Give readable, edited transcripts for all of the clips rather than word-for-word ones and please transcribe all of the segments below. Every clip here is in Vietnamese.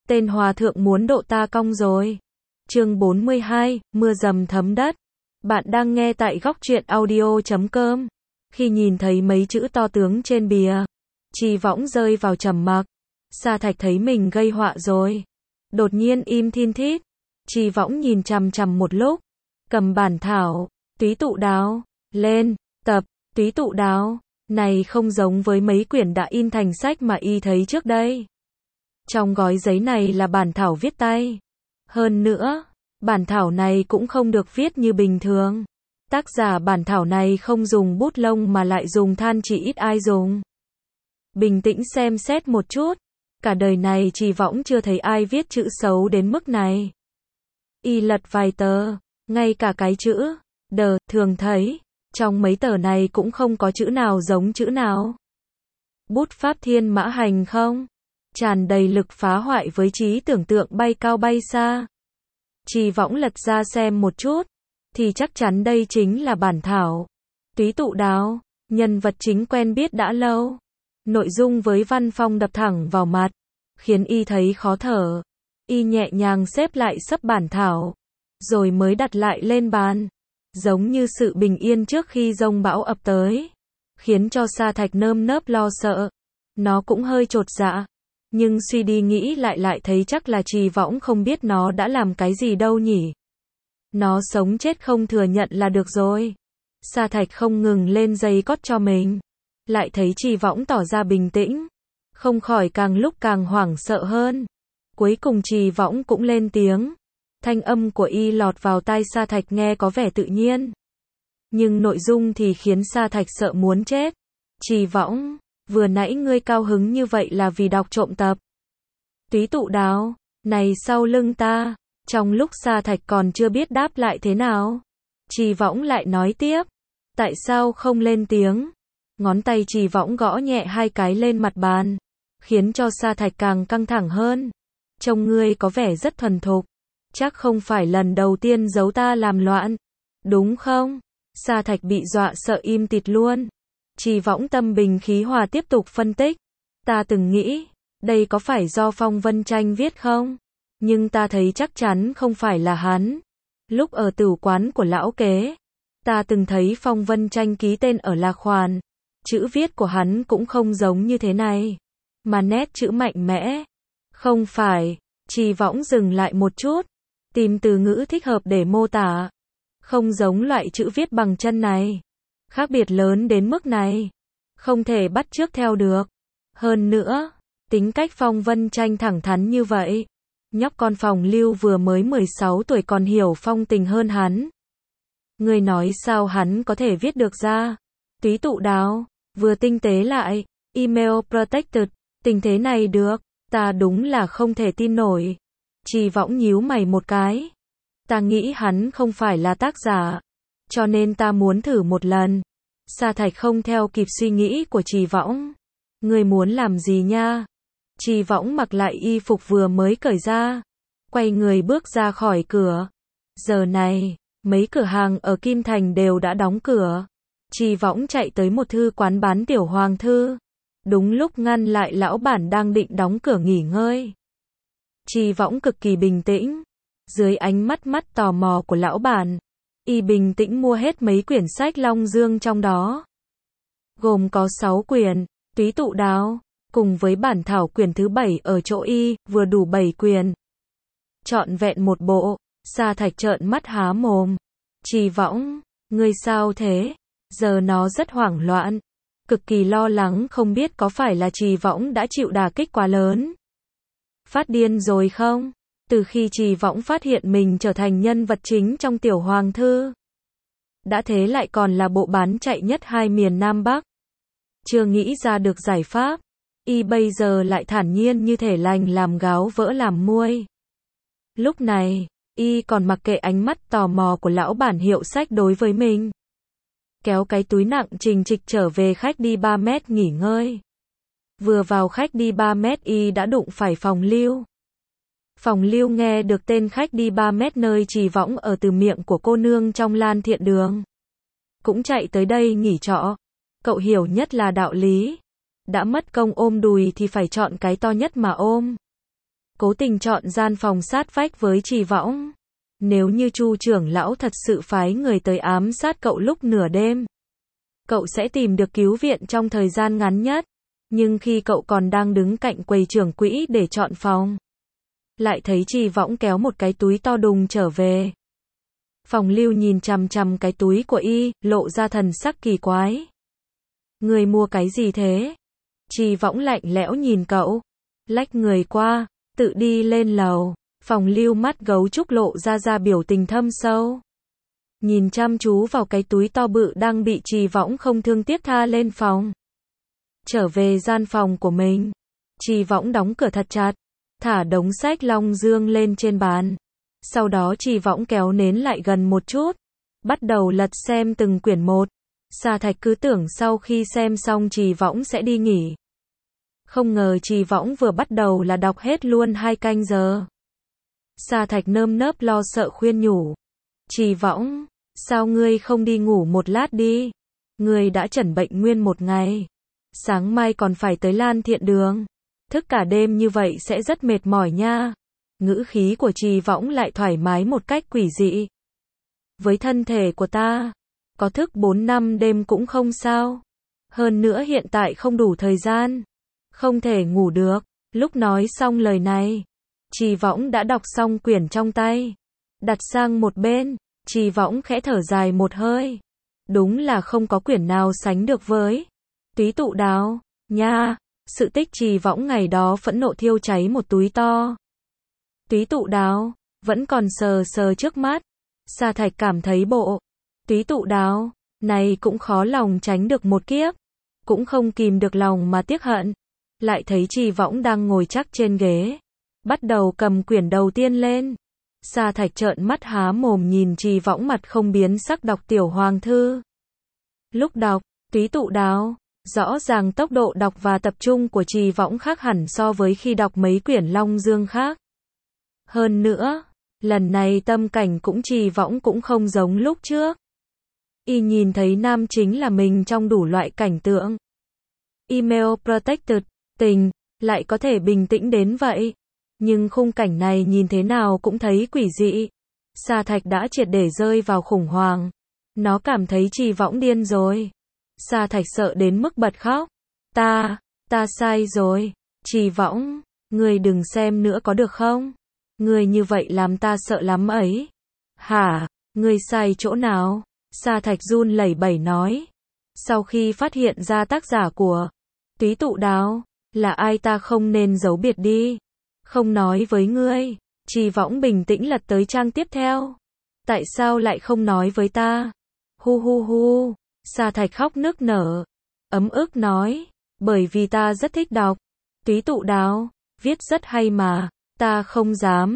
tên hòa thượng muốn độ ta cong rồi. Chương 42, mưa dầm thấm đất. Bạn đang nghe tại góc truyện audio.com. Khi nhìn thấy mấy chữ to tướng trên bìa, Trì Võng rơi vào trầm mặc. Sa Thạch thấy mình gây họa rồi. Đột nhiên im thin thít. Trì Võng nhìn chằm chằm một lúc, cầm bản thảo, Túy Tụ Đáo, lên, tập, Túy Tụ Đáo. Này không giống với mấy quyển đã in thành sách mà y thấy trước đây. Trong gói giấy này là bản thảo viết tay. Hơn nữa, bản thảo này cũng không được viết như bình thường. Tác giả bản thảo này không dùng bút lông mà lại dùng than chỉ ít ai dùng. Bình tĩnh xem xét một chút. Cả đời này Trì Võng chưa thấy ai viết chữ xấu đến mức này. Y lật vài tờ, ngay cả cái chữ đờ thường thấy, trong mấy tờ này cũng không có chữ nào giống chữ nào. Bút pháp thiên mã hành không? Tràn đầy lực phá hoại với trí tưởng tượng bay cao bay xa. Trì Võng lật ra xem một chút, thì chắc chắn đây chính là bản thảo Túy Tụ Đáo, nhân vật chính quen biết đã lâu. Nội dung với văn phong đập thẳng vào mặt, khiến y thấy khó thở. Y nhẹ nhàng xếp lại sấp bản thảo, rồi mới đặt lại lên bàn, giống như sự bình yên trước khi giông bão ập tới, khiến cho Sa Thạch nơm nớp lo sợ. Nó cũng hơi chột dạ, nhưng suy đi nghĩ lại thấy chắc là Trì Võng không biết nó đã làm cái gì đâu nhỉ. Nó sống chết không thừa nhận là được rồi. Sa Thạch không ngừng lên giày cót cho mình, lại thấy Trì Võng tỏ ra bình tĩnh, không khỏi càng lúc càng hoảng sợ hơn. Cuối cùng Trì Võng cũng lên tiếng. Thanh âm của y lọt vào tai Sa Thạch nghe có vẻ tự nhiên, nhưng nội dung thì khiến Sa Thạch sợ muốn chết. Trì Võng, vừa nãy ngươi cao hứng như vậy là vì đọc trộm tập Túy Tụ Đáo này sau lưng ta. Trong lúc Sa Thạch còn chưa biết đáp lại thế nào, Trì Võng lại nói tiếp. Tại sao không lên tiếng? Ngón tay Trì Võng gõ nhẹ hai cái lên mặt bàn, khiến cho Sa Thạch càng căng thẳng hơn. Trông ngươi có vẻ rất thuần thục, chắc không phải lần đầu tiên giấu ta làm loạn, đúng không? Sa Thạch bị dọa sợ im tịt luôn. Trì Võng tâm bình khí hòa tiếp tục phân tích. Ta từng nghĩ, đây có phải do Phong Vân Tranh viết không? Nhưng ta thấy chắc chắn không phải là hắn. Lúc ở tửu quán của lão kế, ta từng thấy Phong Vân Tranh ký tên ở lạc khoản. Chữ viết của hắn cũng không giống như thế này, mà nét chữ mạnh mẽ. Không phải. Trì Võng dừng lại một chút, tìm từ ngữ thích hợp để mô tả. Không giống loại chữ viết bằng chân này. Khác biệt lớn đến mức này, không thể bắt chước theo được. Hơn nữa, tính cách Phong Vân Tranh thẳng thắn như vậy, nhóc con Phòng Lưu vừa mới 16 tuổi còn hiểu phong tình hơn hắn. Người nói sao hắn có thể viết được ra Túy Tụ Đáo, vừa tinh tế lại, email protected, tình thế này được, ta đúng là không thể tin nổi. Trì Võng nhíu mày một cái. Ta nghĩ hắn không phải là tác giả, cho nên ta muốn thử một lần. Sa Thạch không theo kịp suy nghĩ của Trì Võng. Ngươi muốn làm gì nha? Trì Võng mặc lại y phục vừa mới cởi ra, quay người bước ra khỏi cửa. Giờ này, mấy cửa hàng ở Kim Thành đều đã đóng cửa. Trì Võng chạy tới một thư quán bán tiểu hoàng thư, đúng lúc ngăn lại lão bản đang định đóng cửa nghỉ ngơi. Trì Võng cực kỳ bình tĩnh, dưới ánh mắt tò mò của lão bản, y bình tĩnh mua hết mấy quyển sách Long Dương trong đó. Gồm có 6 quyển, Túy Tụ Đáo, cùng với bản thảo quyển thứ 7 ở chỗ y, vừa đủ 7 quyển. Trọn vẹn một bộ. Sa Thạch trợn mắt há mồm. Trì Võng, ngươi sao thế? Giờ nó rất hoảng loạn, cực kỳ lo lắng không biết có phải là Trì Võng đã chịu đả kích quá lớn. Phát điên rồi không? Từ khi Trì Võng phát hiện mình trở thành nhân vật chính trong tiểu hoàng thư, đã thế lại còn là bộ bán chạy nhất hai miền Nam Bắc, chưa nghĩ ra được giải pháp, y bây giờ lại thản nhiên như thể lành làm gáo vỡ làm muôi. Lúc này, y còn mặc kệ ánh mắt tò mò của lão bản hiệu sách đối với mình. Kéo cái túi nặng trình trịch trở về khách đi 3 mét nghỉ ngơi. Vừa vào khách đi 3 mét y đã đụng phải Phòng Lưu. Phòng Lưu nghe được tên khách đi 3 mét nơi Trì Võng ở từ miệng của cô nương trong Lan Thiện Đường. Cũng chạy tới đây nghỉ trọ. Cậu hiểu nhất là đạo lý. Đã mất công ôm đùi thì phải chọn cái to nhất mà ôm. cố tình chọn gian phòng sát vách với Trì Võng. Nếu như Chu trưởng lão thật sự phái người tới ám sát cậu lúc nửa đêm, cậu sẽ tìm được cứu viện trong thời gian ngắn nhất. Nhưng khi cậu còn đang đứng cạnh quầy trưởng quỹ để chọn phòng, lại thấy Trì Võng kéo một cái túi to đùng trở về. Phòng Lưu nhìn chằm chằm cái túi của y, lộ ra thần sắc kỳ quái. Người mua cái gì thế? Trì Võng lạnh lẽo nhìn cậu, lách người qua, tự đi lên lầu. Phòng Lưu mắt gấu trúc lộ ra biểu tình thâm sâu, nhìn chăm chú vào cái túi to bự đang bị Trì Võng không thương tiếc tha lên phòng. Trở về gian phòng của mình, Trì Võng đóng cửa thật chặt, thả đống sách Long Dương lên trên bàn. Sau đó Trì Võng kéo nến lại gần một chút, bắt đầu lật xem từng quyển một. Sa Thạch cứ tưởng sau khi xem xong Trì Võng sẽ đi nghỉ. Không ngờ Trì Võng vừa bắt đầu là đọc hết luôn 2 canh giờ. Sa Thạch nơm nớp lo sợ khuyên nhủ. Trì Võng, sao ngươi không đi ngủ một lát đi? Ngươi đã chẩn bệnh nguyên một ngày. Sáng mai còn phải tới Lan Thiện Đường. Thức cả đêm như vậy sẽ rất mệt mỏi nha. Ngữ khí của Trì Võng lại thoải mái một cách quỷ dị. Với thân thể của ta, có thức 4 năm đêm cũng không sao. Hơn nữa hiện tại không đủ thời gian, không thể ngủ được. Lúc nói xong lời này, Trì Võng đã đọc xong quyển trong tay, đặt sang một bên. Trì Võng khẽ thở dài một hơi. Đúng là không có quyển nào sánh được với Túy Tụ Đào, nha. Sự tích Trì Võng ngày đó phẫn nộ thiêu cháy một túi to. Túy Tụ Đào vẫn còn sờ sờ trước mắt. Sa Thạch cảm thấy bộ Túy Tụ Đào này cũng khó lòng tránh được một kiếp, cũng không kìm được lòng mà tiếc hận. Lại thấy Trì Võng đang ngồi chắc trên ghế, bắt đầu cầm quyển đầu tiên lên. Sa Thạch trợn mắt há mồm nhìn Trì Võng mặt không biến sắc đọc Tiểu Hoàng Thư. Lúc đọc Túy Tụ Đào, rõ ràng tốc độ đọc và tập trung của Trì Võng khác hẳn so với khi đọc mấy quyển Long Dương khác. Hơn nữa, lần này tâm cảnh cũng Trì Võng cũng không giống lúc trước. Y nhìn thấy nam chính là mình trong đủ loại cảnh tượng. Email protected, tình, lại có thể bình tĩnh đến vậy. Nhưng khung cảnh này nhìn thế nào cũng thấy quỷ dị. Sa Thạch đã triệt để rơi vào khủng hoảng. Nó cảm thấy Trì Võng điên rồi. Sa Thạch sợ đến mức bật khóc. Ta sai rồi. Trì Võng, ngươi đừng xem nữa có được không? Ngươi như vậy làm ta sợ lắm ấy. Hả, ngươi sai chỗ nào? Sa Thạch run lẩy bẩy nói. Sau khi phát hiện ra tác giả của Túy Tụ Đào là ai ta không nên giấu biệt đi. Không nói với ngươi. Trì Võng bình tĩnh lật tới trang tiếp theo. Tại sao lại không nói với ta? Hu. Sa Thạch khóc nức nở, ấm ức nói. Bởi vì ta rất thích đọc Túy Tụ Đào, viết rất hay mà. Ta không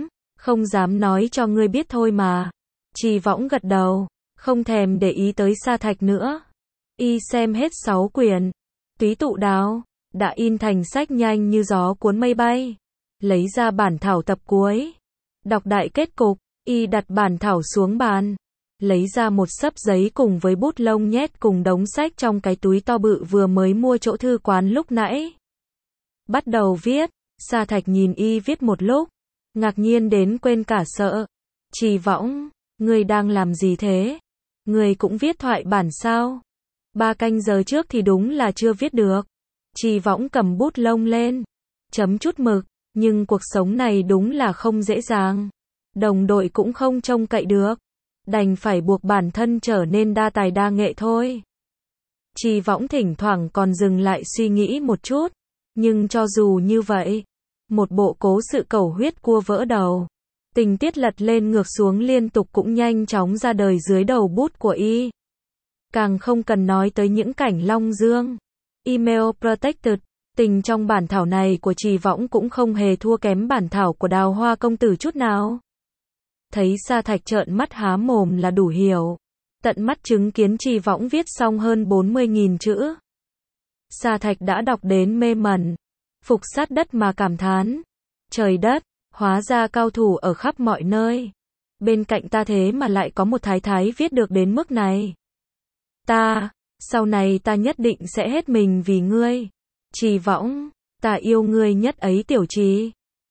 dám nói cho ngươi biết thôi mà. Trì Võng gật đầu, không thèm để ý tới Sa Thạch nữa. Y xem hết 6 quyển Túy Tụ Đào, đã in thành sách nhanh như gió cuốn mây bay. Lấy ra bản thảo tập cuối, đọc đại kết cục. Y đặt bản thảo xuống bàn, lấy ra một xấp giấy cùng với bút lông nhét cùng đống sách trong cái túi to bự vừa mới mua chỗ thư quán lúc nãy. Bắt đầu viết. Sa Thạch nhìn Y viết một lúc, ngạc nhiên đến quên cả sợ. Trì Võng, ngươi đang làm gì thế? Ngươi cũng viết thoại bản sao? 3 canh giờ trước thì đúng là chưa viết được. Trì Võng cầm bút lông lên, chấm chút mực. Nhưng cuộc sống này đúng là không dễ dàng. Đồng đội cũng không trông cậy được. Đành phải buộc bản thân trở nên đa tài đa nghệ thôi. Trì Võng thỉnh thoảng còn dừng lại suy nghĩ một chút. Nhưng cho dù như vậy, một bộ cố sự cầu huyết cua vỡ đầu. Tình tiết lật lên ngược xuống liên tục cũng nhanh chóng ra đời dưới đầu bút của Y. Càng không cần nói tới những cảnh Long Dương. Email protected. Tình trong bản thảo này của Trì Võng cũng không hề thua kém bản thảo của Đào Hoa công tử chút nào. Thấy Sa Thạch trợn mắt há mồm là đủ hiểu. Tận mắt chứng kiến Trì Võng viết xong hơn 40.000 chữ. Sa Thạch đã đọc đến mê mẩn, phục sát đất mà cảm thán. Trời đất, hóa ra cao thủ ở khắp mọi nơi. Bên cạnh ta thế mà lại có một thái thái viết được đến mức này. Sau này ta nhất định sẽ hết mình vì ngươi. Trì Võng, ta yêu ngươi nhất ấy tiểu Trì.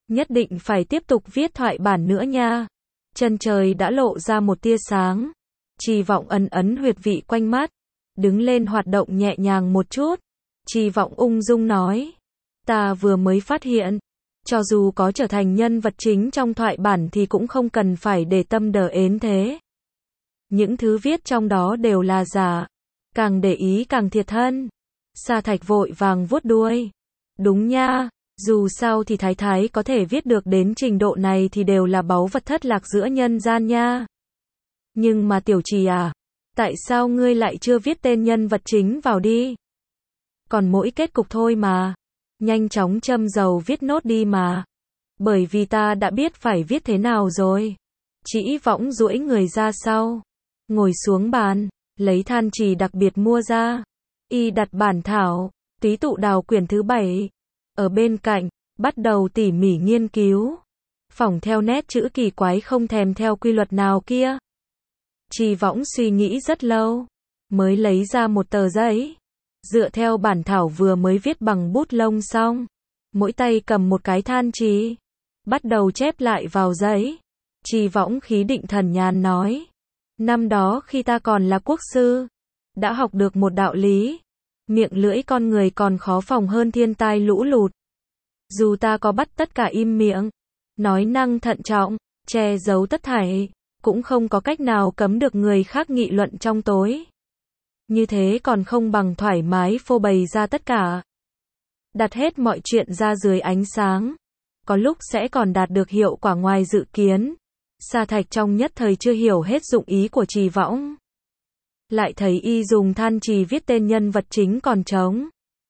Nhất định phải tiếp tục viết thoại bản nữa nha. Chân trời đã lộ ra một tia sáng. Trì Vọng ấn ấn huyệt vị quanh mắt. Đứng lên hoạt động nhẹ nhàng một chút. Trì Vọng ung dung nói. Ta vừa mới phát hiện. Cho dù có trở thành nhân vật chính trong thoại bản thì cũng không cần phải để tâm đờ ến thế. Những thứ viết trong đó đều là giả. Càng để ý càng thiệt thân. Sa Thạch vội vàng vuốt đuôi. Đúng nha. Dù sao thì Thái Thái có thể viết được đến trình độ này thì đều là báu vật thất lạc giữa nhân gian nha. Nhưng mà Tiểu Trì à, tại sao ngươi lại chưa viết tên nhân vật chính vào đi? Còn mỗi kết cục thôi mà. Nhanh chóng châm dầu viết nốt đi mà. Bởi vì ta đã biết phải viết thế nào rồi. Trĩ Võng duỗi người ra sau. Ngồi xuống bàn, lấy than chì đặc biệt mua ra. Y đặt bản thảo, Túy Tụ Đào quyển thứ 7. Ở bên cạnh, bắt đầu tỉ mỉ nghiên cứu. Phỏng theo nét chữ kỳ quái không thèm theo quy luật nào kia. Trì Võng suy nghĩ rất lâu, mới lấy ra một tờ giấy. Dựa theo bản thảo vừa mới viết bằng bút lông xong. Mỗi tay cầm một cái than chì. Bắt đầu chép lại vào giấy. Trì Võng khí định thần nhàn nói. Năm đó khi ta còn là quốc sư, đã học được một đạo lý. Miệng lưỡi con người còn khó phòng hơn thiên tai lũ lụt. Dù ta có bắt tất cả im miệng, nói năng thận trọng, che giấu tất thảy, cũng không có cách nào cấm được người khác nghị luận trong tối. Như thế còn không bằng thoải mái phô bày ra tất cả. Đặt hết mọi chuyện ra dưới ánh sáng. Có lúc sẽ còn đạt được hiệu quả ngoài dự kiến. Sa Thạch trong nhất thời chưa hiểu hết dụng ý của Trì Võng. Lại thấy y dùng than chì viết tên nhân vật chính còn trống.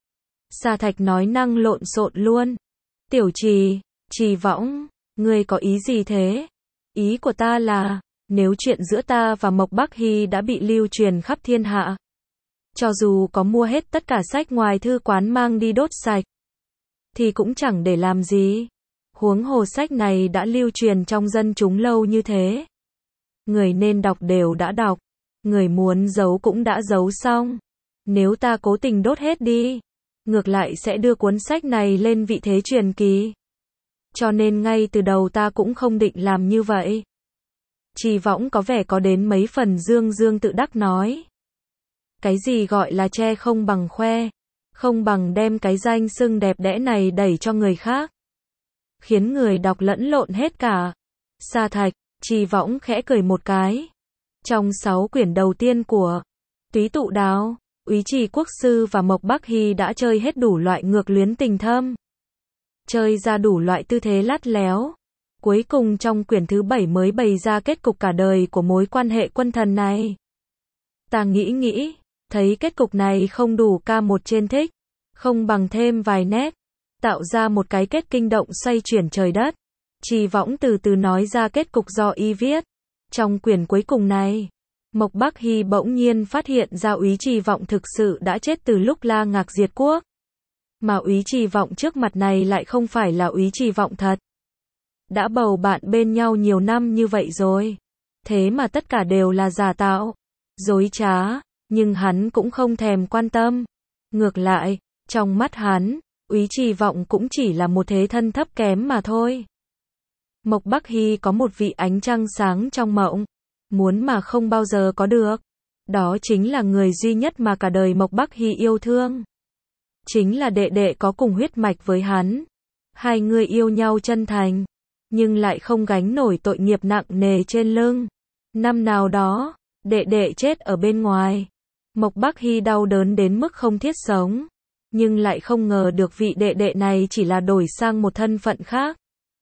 Sa Thạch nói năng lộn xộn luôn. Tiểu Trì, Trì Võng, ngươi có ý gì thế? Ý của ta là, nếu chuyện giữa ta và Mộc Bắc Hy đã bị lưu truyền khắp thiên hạ, cho dù có mua hết tất cả sách ngoài thư quán mang đi đốt sạch, thì cũng chẳng để làm gì. Huống hồ sách này đã lưu truyền trong dân chúng lâu như thế. Người nên đọc đều đã đọc. Người muốn giấu cũng đã giấu xong. Nếu ta cố tình đốt hết đi, ngược lại sẽ đưa cuốn sách này lên vị thế truyền kỳ. Cho nên ngay từ đầu ta cũng không định làm như vậy. Trì Võng có vẻ có đến mấy phần dương dương tự đắc nói. Cái gì gọi là che không bằng khoe, không bằng đem cái danh xưng đẹp đẽ này đẩy cho người khác. Khiến người đọc lẫn lộn hết cả. Sa Thạch, Trì Võng khẽ cười một cái. Trong 6 quyển đầu tiên của Túy Tụ Đào, Úy Trì Quốc Sư và Mộc Bắc Hy đã chơi hết đủ loại ngược luyến tình thâm. Chơi ra đủ loại tư thế lắt léo. Cuối cùng trong quyển thứ 7 mới bày ra kết cục cả đời của mối quan hệ quân thần này. Ta nghĩ, thấy kết cục này không đủ ca một trên thích, không bằng thêm vài nét, tạo ra một cái kết kinh động xoay chuyển trời đất. Trì Võng từ từ nói ra kết cục do y viết. Trong quyển cuối cùng này, Mộc Bắc Hy bỗng nhiên phát hiện ra Úy Trì Vọng thực sự đã chết từ lúc La Ngạc diệt quốc. Mà Úy Trì Vọng trước mặt này lại không phải là Úy Trì Vọng thật. Đã bầu bạn bên nhau nhiều năm như vậy rồi. Thế mà tất cả đều là giả tạo, dối trá, nhưng hắn cũng không thèm quan tâm. Ngược lại, trong mắt hắn, Úy Trì Vọng cũng chỉ là một thế thân thấp kém mà thôi. Mộc Bắc Hy có một vị ánh trăng sáng trong mộng, muốn mà không bao giờ có được. Đó chính là người duy nhất mà cả đời Mộc Bắc Hy yêu thương. Chính là đệ đệ có cùng huyết mạch với hắn. Hai người yêu nhau chân thành, nhưng lại không gánh nổi tội nghiệp nặng nề trên lưng. Năm nào đó, đệ đệ chết ở bên ngoài. Mộc Bắc Hy đau đớn đến mức không thiết sống. Nhưng lại không ngờ được vị đệ đệ này chỉ là đổi sang một thân phận khác.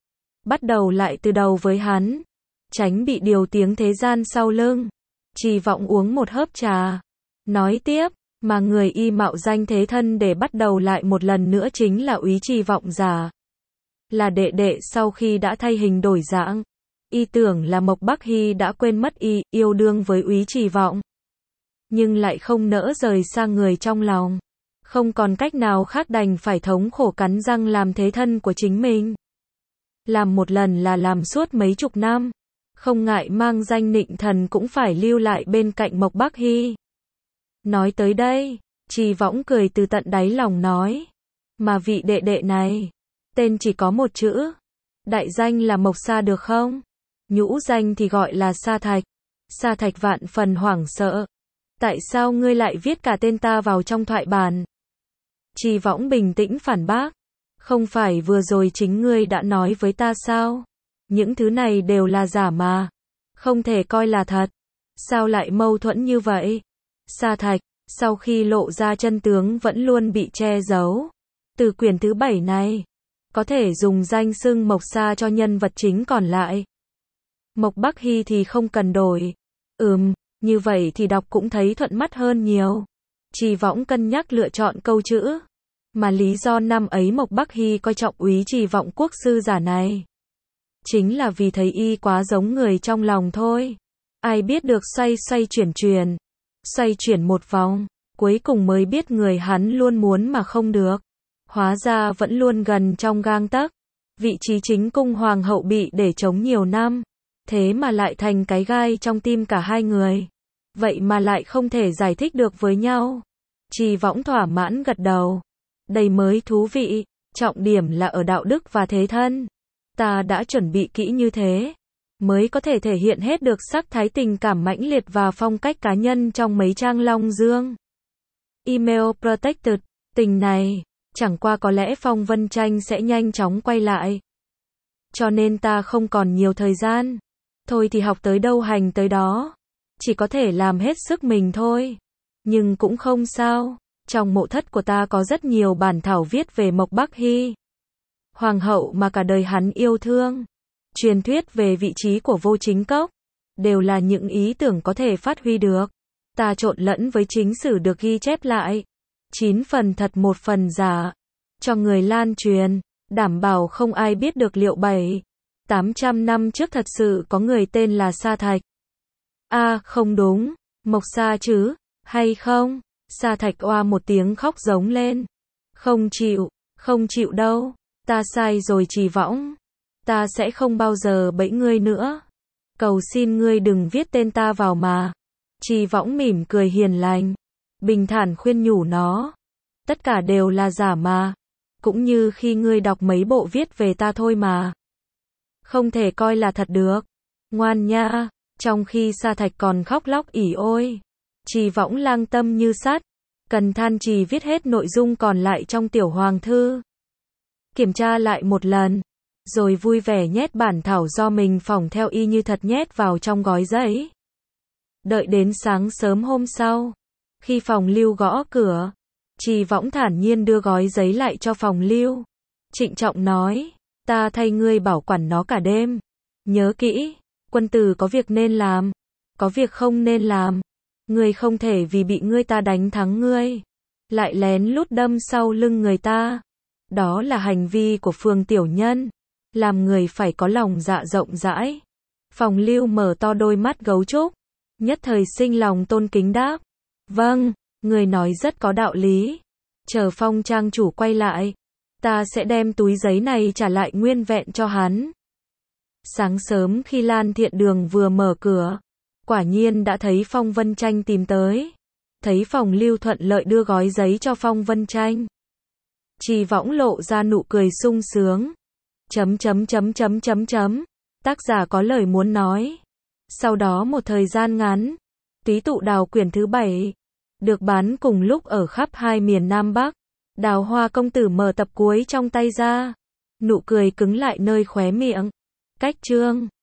Bắt đầu lại từ đầu với hắn. Tránh bị điều tiếng thế gian sau lưng. Trì Vọng uống một hớp trà. Nói tiếp, mà người y mạo danh thế thân để bắt đầu lại một lần nữa chính là Úy Trì Vọng giả. Là đệ đệ sau khi đã thay hình đổi dạng. Y tưởng là Mộc Bắc Hy đã quên mất y, yêu đương với Úy Trì Vọng. Nhưng lại không nỡ rời xa người trong lòng. Không còn cách nào khác đành phải thống khổ cắn răng làm thế thân của chính mình. Làm một lần là làm suốt mấy chục năm. Không ngại mang danh nịnh thần cũng phải lưu lại bên cạnh Mộc Bắc Hy. Nói tới đây, Trì Võng cười từ tận đáy lòng nói. Mà vị đệ đệ này, tên chỉ có một chữ. Đại danh là Mộc Sa được không? Nhũ danh thì gọi là Sa Thạch. Sa Thạch vạn phần hoảng sợ. Tại sao ngươi lại viết cả tên ta vào trong thoại bản? Trì Võng bình tĩnh phản bác. Không phải vừa rồi chính ngươi đã nói với ta sao? Những thứ này đều là giả mà. Không thể coi là thật. Sao lại mâu thuẫn như vậy? Sa Thạch, sau khi lộ ra chân tướng vẫn luôn bị che giấu. Từ quyển thứ 7 này, có thể dùng danh xưng Mộc Sa cho nhân vật chính còn lại. Mộc Bắc Hy thì không cần đổi. Như vậy thì đọc cũng thấy thuận mắt hơn nhiều. Trì Võng cân nhắc lựa chọn câu chữ. Mà lý do năm ấy Mộc Bắc Hy coi trọng Úy Trì Vọng quốc sư giả này, chính là vì thấy y quá giống người trong lòng thôi. Ai biết được xoay chuyển một vòng, cuối cùng mới biết người hắn luôn muốn mà không được. Hóa ra vẫn luôn gần trong gang tấc. Vị trí chính cung hoàng hậu bị để trống nhiều năm, thế mà lại thành cái gai trong tim cả hai người. Vậy mà lại không thể giải thích được với nhau. Trì Võng thỏa mãn gật đầu. Đây mới thú vị, trọng điểm là ở đạo đức và thế thân. Ta đã chuẩn bị kỹ như thế, mới có thể thể hiện hết được sắc thái tình cảm mãnh liệt và phong cách cá nhân trong mấy trang Long Dương. Email protected, tình này, chẳng qua có lẽ Phong Vân Tranh sẽ nhanh chóng quay lại. Cho nên ta không còn nhiều thời gian. Thôi thì học tới đâu hành tới đó. Chỉ có thể làm hết sức mình thôi. Nhưng cũng không sao. Trong mộ thất của ta có rất nhiều bản thảo viết về Mộc Bắc Hy, hoàng hậu mà cả đời hắn yêu thương. Truyền thuyết về vị trí của Vô Chính Cốc, đều là những ý tưởng có thể phát huy được. Ta trộn lẫn với chính sử được ghi chép lại. 9 phần thật 1 phần giả. Cho người lan truyền, đảm bảo không ai biết được liệu 700-800 năm trước thật sự có người tên là Sa Thạch. Không đúng, Mộc Sa chứ, hay không? Sa Thạch oa một tiếng khóc giống lên. Không chịu đâu. Ta sai rồi Trì Võng. Ta sẽ không bao giờ bẫy ngươi nữa. Cầu xin ngươi đừng viết tên ta vào mà. Trì Võng mỉm cười hiền lành, bình thản khuyên nhủ nó. Tất cả đều là giả mà. Cũng như khi ngươi đọc mấy bộ viết về ta thôi mà. Không thể coi là thật được. Ngoan nha. Trong khi Sa Thạch còn khóc lóc ỉ ôi, Trì Võng lang tâm như sắt, cần than trì viết hết nội dung còn lại trong tiểu hoàng thư. Kiểm tra lại một lần, rồi vui vẻ nhét bản thảo do mình phỏng theo y như thật nhét vào trong gói giấy. Đợi đến sáng sớm hôm sau, khi Phòng Lưu gõ cửa, Trì Võng thản nhiên đưa gói giấy lại cho Phòng Lưu. Trịnh trọng nói, ta thay ngươi bảo quản nó cả đêm. Nhớ kỹ, quân tử có việc nên làm, có việc không nên làm. Ngươi không thể vì bị người ta đánh thắng ngươi, lại lén lút đâm sau lưng người ta. Đó là hành vi của phường tiểu nhân. Làm người phải có lòng dạ rộng rãi. Phòng Lưu mở to đôi mắt gấu trúc, nhất thời sinh lòng tôn kính đáp. Vâng, người nói rất có đạo lý. Chờ Phong trang chủ quay lại, ta sẽ đem túi giấy này trả lại nguyên vẹn cho hắn. Sáng sớm khi Lan Thiện Đường vừa mở cửa, quả nhiên đã thấy Phong Vân Tranh tìm tới. Thấy Phòng Lưu thuận lợi đưa gói giấy cho Phong Vân Tranh, Trì Võng lộ ra nụ cười sung sướng. Tác giả có lời muốn nói. Sau đó một thời gian ngắn, Túy Tụ Đào quyển thứ 7 được bán cùng lúc ở khắp hai miền Nam Bắc. Đào Hoa công tử mở tập cuối trong tay ra, nụ cười cứng lại nơi khóe miệng. Cách chương